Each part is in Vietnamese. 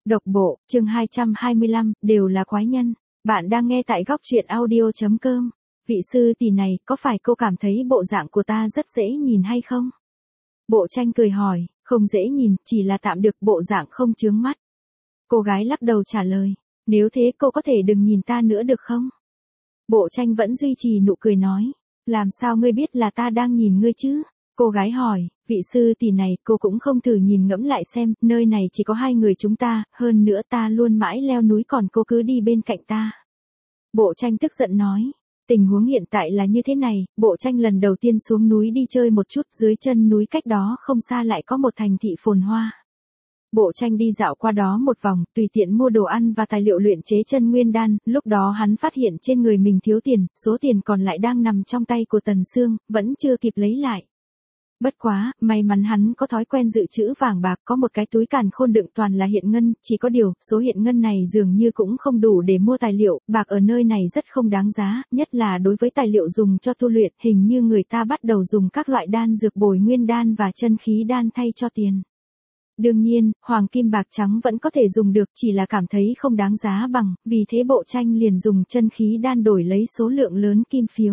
Độc bộ, chương 225, đều là quái nhân. Bạn đang nghe tại góc truyện audio.com. Vị sư tỷ này, có phải cô cảm thấy bộ dạng của ta rất dễ nhìn hay không? Bộ tranh cười hỏi, không dễ nhìn, chỉ là tạm được, bộ dạng không chướng mắt. Cô gái lắc đầu trả lời, nếu thế cô có thể đừng nhìn ta nữa được không? Bộ tranh vẫn duy trì nụ cười nói, làm sao ngươi biết là ta đang nhìn ngươi chứ? Cô gái hỏi, vị sư tỷ này, cô cũng không thử nhìn ngẫm lại xem, nơi này chỉ có hai người chúng ta, hơn nữa ta luôn mãi leo núi còn cô cứ đi bên cạnh ta. Bộ tranh tức giận nói, tình huống hiện tại là như thế này, bộ tranh lần đầu tiên xuống núi đi chơi một chút, dưới chân núi cách đó không xa lại có một thành thị phồn hoa. Bộ tranh đi dạo qua đó một vòng, tùy tiện mua đồ ăn và tài liệu luyện chế chân nguyên đan, lúc đó hắn phát hiện trên người mình thiếu tiền, số tiền còn lại đang nằm trong tay của Tần Sương, vẫn chưa kịp lấy lại. Bất quá, may mắn hắn có thói quen dự trữ vàng bạc, có một cái túi càn khôn đựng toàn là hiện ngân, chỉ có điều, số hiện ngân này dường như cũng không đủ để mua tài liệu, bạc ở nơi này rất không đáng giá, nhất là đối với tài liệu dùng cho tu luyện, hình như người ta bắt đầu dùng các loại đan dược bồi nguyên đan và chân khí đan thay cho tiền. Đương nhiên, hoàng kim bạc trắng vẫn có thể dùng được, chỉ là cảm thấy không đáng giá bằng, vì thế bộ tranh liền dùng chân khí đan đổi lấy số lượng lớn kim phiếu.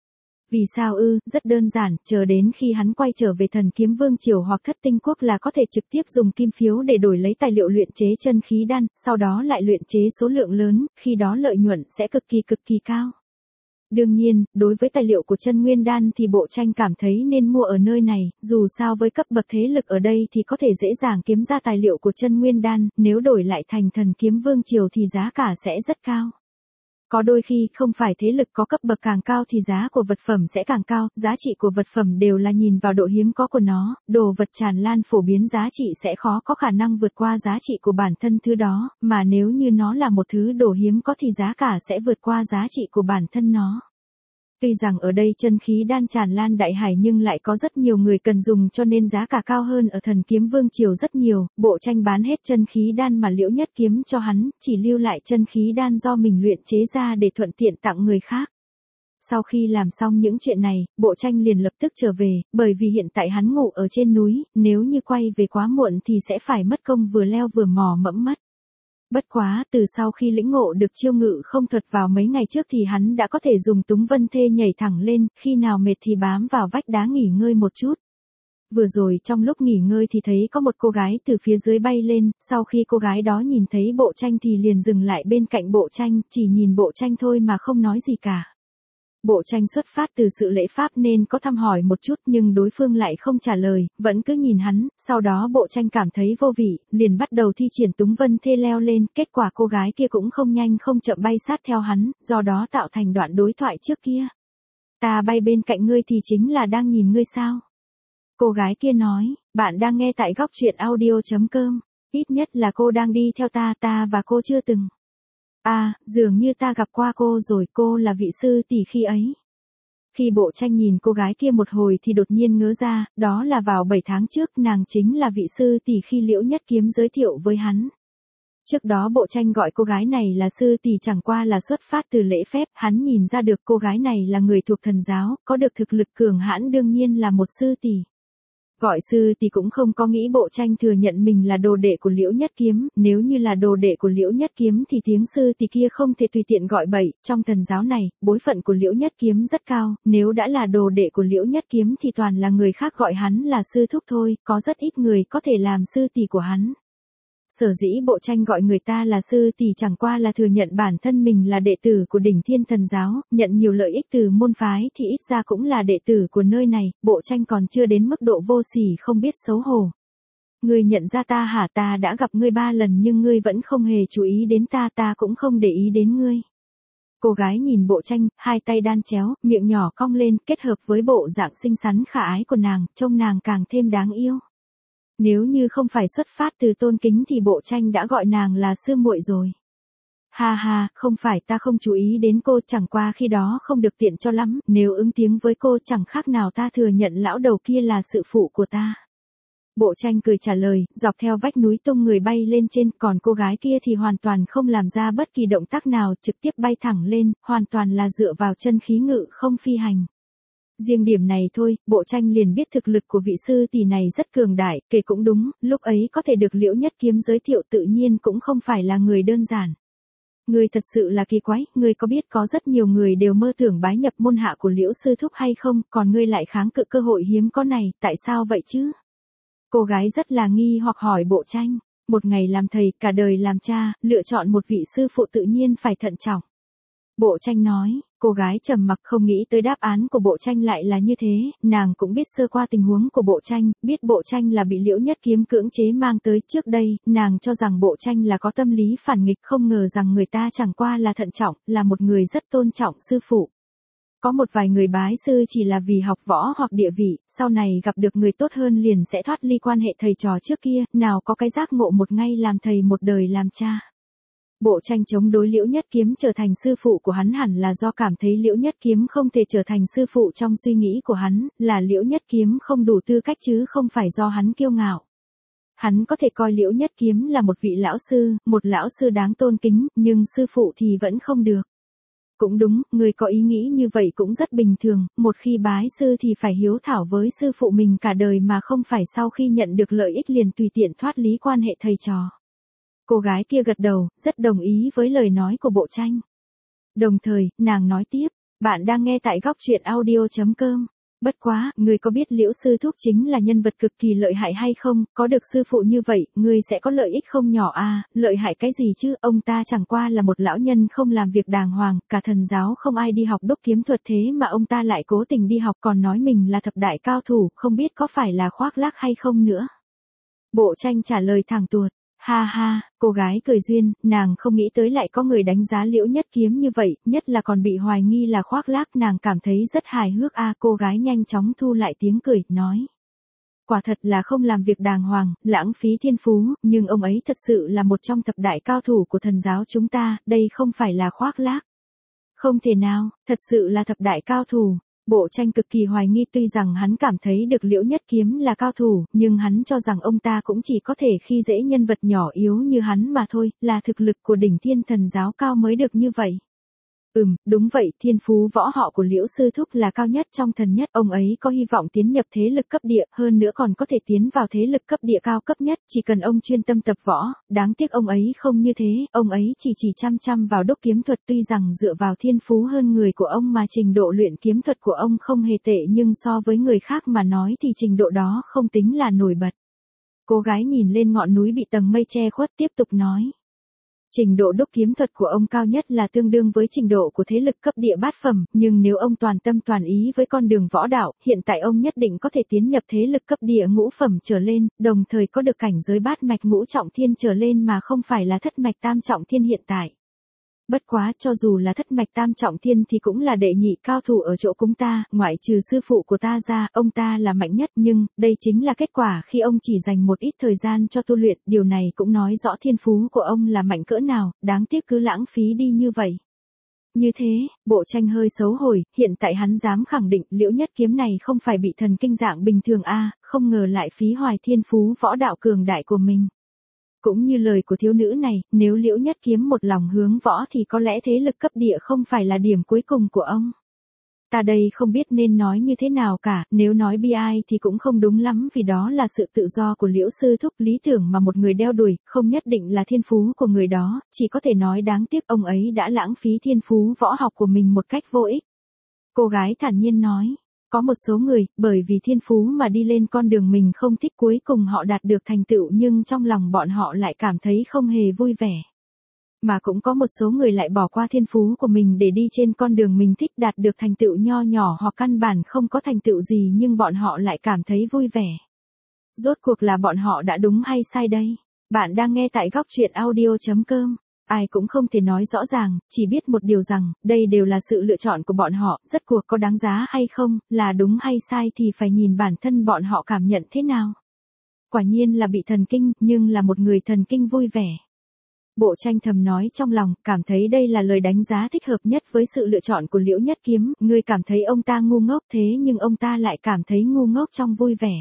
Vì sao ư? Rất đơn giản, chờ đến khi hắn quay trở về Thần Kiếm Vương Triều hoặc Thất Tinh Quốc là có thể trực tiếp dùng kim phiếu để đổi lấy tài liệu luyện chế chân khí đan, sau đó lại luyện chế số lượng lớn, khi đó lợi nhuận sẽ cực kỳ cao. Đương nhiên, đối với tài liệu của chân nguyên đan thì bộ tranh cảm thấy nên mua ở nơi này, dù sao với cấp bậc thế lực ở đây thì có thể dễ dàng kiếm ra tài liệu của chân nguyên đan, nếu đổi lại thành Thần Kiếm Vương Triều thì giá cả sẽ rất cao. Có đôi khi không phải thế lực có cấp bậc càng cao thì giá của vật phẩm sẽ càng cao, giá trị của vật phẩm đều là nhìn vào độ hiếm có của nó, đồ vật tràn lan phổ biến giá trị sẽ khó có khả năng vượt qua giá trị của bản thân thứ đó, mà nếu như nó là một thứ đồ hiếm có thì giá cả sẽ vượt qua giá trị của bản thân nó. Tuy rằng ở đây chân khí đan tràn lan đại hải nhưng lại có rất nhiều người cần dùng cho nên giá cả cao hơn ở Thần Kiếm Vương Triều rất nhiều, bộ tranh bán hết chân khí đan mà Liễu Nhất Kiếm cho hắn, chỉ lưu lại chân khí đan do mình luyện chế ra để thuận tiện tặng người khác. Sau khi làm xong những chuyện này, bộ tranh liền lập tức trở về, bởi vì hiện tại hắn ngủ ở trên núi, nếu như quay về quá muộn thì sẽ phải mất công vừa leo vừa mò mẫm mất. Bất quá, từ sau khi lĩnh ngộ được chiêu ngự không thuật vào mấy ngày trước thì hắn đã có thể dùng túng vân thê nhảy thẳng lên, khi nào mệt thì bám vào vách đá nghỉ ngơi một chút. Vừa rồi trong lúc nghỉ ngơi thì thấy có một cô gái từ phía dưới bay lên, sau khi cô gái đó nhìn thấy bộ tranh thì liền dừng lại bên cạnh bộ tranh, chỉ nhìn bộ tranh thôi mà không nói gì cả. Bộ tranh xuất phát từ sự lễ phép nên có thăm hỏi một chút nhưng đối phương lại không trả lời, vẫn cứ nhìn hắn, sau đó bộ tranh cảm thấy vô vị, liền bắt đầu thi triển túng vân thê leo lên, kết quả cô gái kia cũng không nhanh không chậm bay sát theo hắn, do đó tạo thành đoạn đối thoại trước kia. Ta bay bên cạnh ngươi thì chính là đang nhìn ngươi sao? Cô gái kia nói, bạn đang nghe tại góc truyện audio.com, ít nhất là cô đang đi theo ta và cô chưa từng. À, dường như ta gặp qua cô rồi, cô là vị sư tỷ khi ấy. Khi bộ tranh nhìn cô gái kia một hồi thì đột nhiên ngớ ra, đó là vào 7 tháng trước, nàng chính là vị sư tỷ khi Liễu Nhất Kiếm giới thiệu với hắn. Trước đó bộ tranh gọi cô gái này là sư tỷ chẳng qua là xuất phát từ lễ phép, hắn nhìn ra được cô gái này là người thuộc thần giáo, có được thực lực cường hãn đương nhiên là một sư tỷ. Gọi sư thì cũng không có nghĩ bộ tranh thừa nhận mình là đồ đệ của Liễu Nhất Kiếm, nếu như là đồ đệ của Liễu Nhất Kiếm thì tiếng sư thì kia không thể tùy tiện gọi bậy, trong thần giáo này, bối phận của Liễu Nhất Kiếm rất cao, nếu đã là đồ đệ của Liễu Nhất Kiếm thì toàn là người khác gọi hắn là sư thúc thôi, có rất ít người có thể làm sư tỷ của hắn. Sở dĩ bộ tranh gọi người ta là sư tỷ chẳng qua là thừa nhận bản thân mình là đệ tử của đỉnh thiên thần giáo, nhận nhiều lợi ích từ môn phái thì ít ra cũng là đệ tử của nơi này, bộ tranh còn chưa đến mức độ vô sỉ không biết xấu hổ. Ngươi nhận ra ta hả? Ta đã gặp ngươi 3 lần nhưng ngươi vẫn không hề chú ý đến ta cũng không để ý đến ngươi. Cô gái nhìn bộ tranh, hai tay đan chéo, miệng nhỏ cong lên, kết hợp với bộ dạng xinh xắn khả ái của nàng, trông nàng càng thêm đáng yêu. Nếu như không phải xuất phát từ tôn kính thì bộ tranh đã gọi nàng là sư muội rồi. Ha ha, không phải ta không chú ý đến cô, chẳng qua khi đó không được tiện cho lắm, nếu ứng tiếng với cô chẳng khác nào ta thừa nhận lão đầu kia là sự phụ của ta. Bộ tranh cười trả lời, dọc theo vách núi tung người bay lên trên, còn cô gái kia thì hoàn toàn không làm ra bất kỳ động tác nào, trực tiếp bay thẳng lên, hoàn toàn là dựa vào chân khí ngự không phi hành. Riêng điểm này thôi, Bộ Tranh liền biết thực lực của vị sư tỷ này rất cường đại, kể cũng đúng, lúc ấy có thể được Liễu Nhất Kiếm giới thiệu tự nhiên cũng không phải là người đơn giản. Người thật sự là kỳ quái, người có biết có rất nhiều người đều mơ tưởng bái nhập môn hạ của Liễu sư thúc hay không, còn ngươi lại kháng cự cơ hội hiếm có này, tại sao vậy chứ? Cô gái rất là nghi hoặc hỏi Bộ Tranh, một ngày làm thầy, cả đời làm cha, lựa chọn một vị sư phụ tự nhiên phải thận trọng. Bộ Tranh nói, cô gái trầm mặc không nghĩ tới đáp án của Bộ Tranh lại là như thế, nàng cũng biết sơ qua tình huống của Bộ Tranh, biết Bộ Tranh là bị Liễu Nhất Kiếm cưỡng chế mang tới trước đây, nàng cho rằng Bộ Tranh là có tâm lý phản nghịch, không ngờ rằng người ta chẳng qua là thận trọng, là một người rất tôn trọng sư phụ. Có một vài người bái sư chỉ là vì học võ hoặc địa vị, sau này gặp được người tốt hơn liền sẽ thoát ly quan hệ thầy trò trước kia, nào có cái giác ngộ một ngày làm thầy một đời làm cha. Bộ Tranh chống đối Liễu Nhất Kiếm trở thành sư phụ của hắn hẳn là do cảm thấy Liễu Nhất Kiếm không thể trở thành sư phụ trong suy nghĩ của hắn, là Liễu Nhất Kiếm không đủ tư cách chứ không phải do hắn kiêu ngạo. Hắn có thể coi Liễu Nhất Kiếm là một vị lão sư, một lão sư đáng tôn kính, nhưng sư phụ thì vẫn không được. Cũng đúng, người có ý nghĩ như vậy cũng rất bình thường, một khi bái sư thì phải hiếu thảo với sư phụ mình cả đời mà không phải sau khi nhận được lợi ích liền tùy tiện thoát lý quan hệ thầy trò. Cô gái kia gật đầu, rất đồng ý với lời nói của Bộ Tranh. Đồng thời, nàng nói tiếp, bạn đang nghe tại góc truyện audio.com. Bất quá, người có biết Liễu sư thúc chính là nhân vật cực kỳ lợi hại hay không, có được sư phụ như vậy, người sẽ có lợi ích không nhỏ à, lợi hại cái gì chứ, ông ta chẳng qua là một lão nhân không làm việc đàng hoàng, cả thần giáo không ai đi học đúc kiếm thuật thế mà ông ta lại cố tình đi học còn nói mình là thập đại cao thủ, không biết có phải là khoác lác hay không nữa. Bộ Tranh trả lời thẳng tuột. Ha ha, cô gái cười duyên, nàng không nghĩ tới lại có người đánh giá Liễu Nhất Kiếm như vậy, nhất là còn bị hoài nghi là khoác lác, nàng cảm thấy rất hài hước a. Cô gái nhanh chóng thu lại tiếng cười, nói. Quả thật là không làm việc đàng hoàng, lãng phí thiên phú, nhưng ông ấy thật sự là một trong thập đại cao thủ của thần giáo chúng ta, đây không phải là khoác lác. Không thể nào, thật sự là thập đại cao thủ. Bộ Tranh cực kỳ hoài nghi, tuy rằng hắn cảm thấy được Liễu Nhất Kiếm là cao thủ, nhưng hắn cho rằng ông ta cũng chỉ có thể khi dễ nhân vật nhỏ yếu như hắn mà thôi, là thực lực của đỉnh thiên thần giáo cao mới được như vậy. Đúng vậy, thiên phú võ họ của Liễu sư thúc là cao nhất trong thần nhất, ông ấy có hy vọng tiến nhập thế lực cấp địa, hơn nữa còn có thể tiến vào thế lực cấp địa cao cấp nhất, chỉ cần ông chuyên tâm tập võ, đáng tiếc ông ấy không như thế, ông ấy chỉ chăm chăm vào đúc kiếm thuật, tuy rằng dựa vào thiên phú hơn người của ông mà trình độ luyện kiếm thuật của ông không hề tệ nhưng so với người khác mà nói thì trình độ đó không tính là nổi bật. Cô gái nhìn lên ngọn núi bị tầng mây che khuất tiếp tục nói. Trình độ đúc kiếm thuật của ông cao nhất là tương đương với trình độ của thế lực cấp địa bát phẩm, nhưng nếu ông toàn tâm toàn ý với con đường võ đạo, hiện tại ông nhất định có thể tiến nhập thế lực cấp địa ngũ phẩm trở lên, đồng thời có được cảnh giới bát mạch ngũ trọng thiên trở lên mà không phải là thất mạch tam trọng thiên hiện tại. Bất quá, cho dù là thất mạch tam trọng thiên thì cũng là đệ nhị cao thủ ở chỗ chúng ta, ngoại trừ sư phụ của ta ra, ông ta là mạnh nhất, nhưng, đây chính là kết quả khi ông chỉ dành một ít thời gian cho tu luyện, điều này cũng nói rõ thiên phú của ông là mạnh cỡ nào, đáng tiếc cứ lãng phí đi như vậy. Như thế, Bộ Tranh hơi xấu hổ, hiện tại hắn dám khẳng định Liễu Nhất Kiếm này không phải bị thần kinh dạng bình thường a, không ngờ lại phí hoài thiên phú võ đạo cường đại của mình. Cũng như lời của thiếu nữ này, nếu Liễu Nhất Kiếm một lòng hướng võ thì có lẽ thế lực cấp địa không phải là điểm cuối cùng của ông. Ta đây không biết nên nói như thế nào cả, nếu nói bi ai thì cũng không đúng lắm vì đó là sự tự do của Liễu sư thúc, lý tưởng mà một người đeo đuổi, không nhất định là thiên phú của người đó, chỉ có thể nói đáng tiếc ông ấy đã lãng phí thiên phú võ học của mình một cách vô ích. Cô gái thản nhiên nói. Có một số người, bởi vì thiên phú mà đi lên con đường mình không thích cuối cùng họ đạt được thành tựu nhưng trong lòng bọn họ lại cảm thấy không hề vui vẻ. Mà cũng có một số người lại bỏ qua thiên phú của mình để đi trên con đường mình thích đạt được thành tựu nho nhỏ hoặc căn bản không có thành tựu gì nhưng bọn họ lại cảm thấy vui vẻ. Rốt cuộc là bọn họ đã đúng hay sai đây? Bạn đang nghe tại góc truyện audio.com. Ai cũng không thể nói rõ ràng, chỉ biết một điều rằng, đây đều là sự lựa chọn của bọn họ, rốt cuộc có đáng giá hay không, là đúng hay sai thì phải nhìn bản thân bọn họ cảm nhận thế nào. Quả nhiên là bị thần kinh, nhưng là một người thần kinh vui vẻ. Bộ Tranh thầm nói trong lòng, cảm thấy đây là lời đánh giá thích hợp nhất với sự lựa chọn của Liễu Nhất Kiếm, ngươi cảm thấy ông ta ngu ngốc thế nhưng ông ta lại cảm thấy ngu ngốc trong vui vẻ.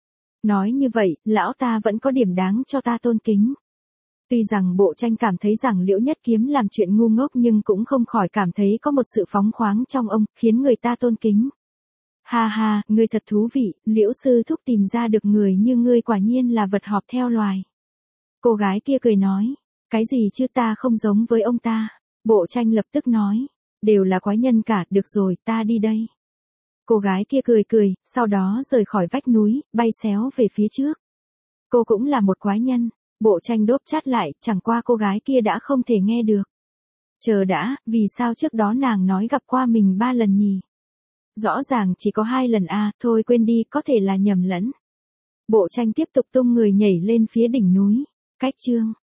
Nói như vậy, lão ta vẫn có điểm đáng cho ta tôn kính. Tuy rằng Bộ Tranh cảm thấy rằng Liễu Nhất Kiếm làm chuyện ngu ngốc nhưng cũng không khỏi cảm thấy có một sự phóng khoáng trong ông, khiến người ta tôn kính. Ha ha, ngươi thật thú vị, Liễu sư thúc tìm ra được người như ngươi quả nhiên là vật họp theo loài. Cô gái kia cười nói, cái gì chứ ta không giống với ông ta. Bộ tranh lập tức nói, đều là quái nhân cả, được rồi, ta đi đây. Cô gái kia cười cười, sau đó rời khỏi vách núi, bay xéo về phía trước. Cô cũng là một quái nhân, bộ tranh đốp chát lại, chẳng qua cô gái kia đã không thể nghe được. Chờ đã, vì sao trước đó nàng nói gặp qua mình 3 lần nhỉ? Rõ ràng chỉ có 2 lần à, thôi quên đi, có thể là nhầm lẫn. Bộ tranh tiếp tục tung người nhảy lên phía đỉnh núi. Cách chương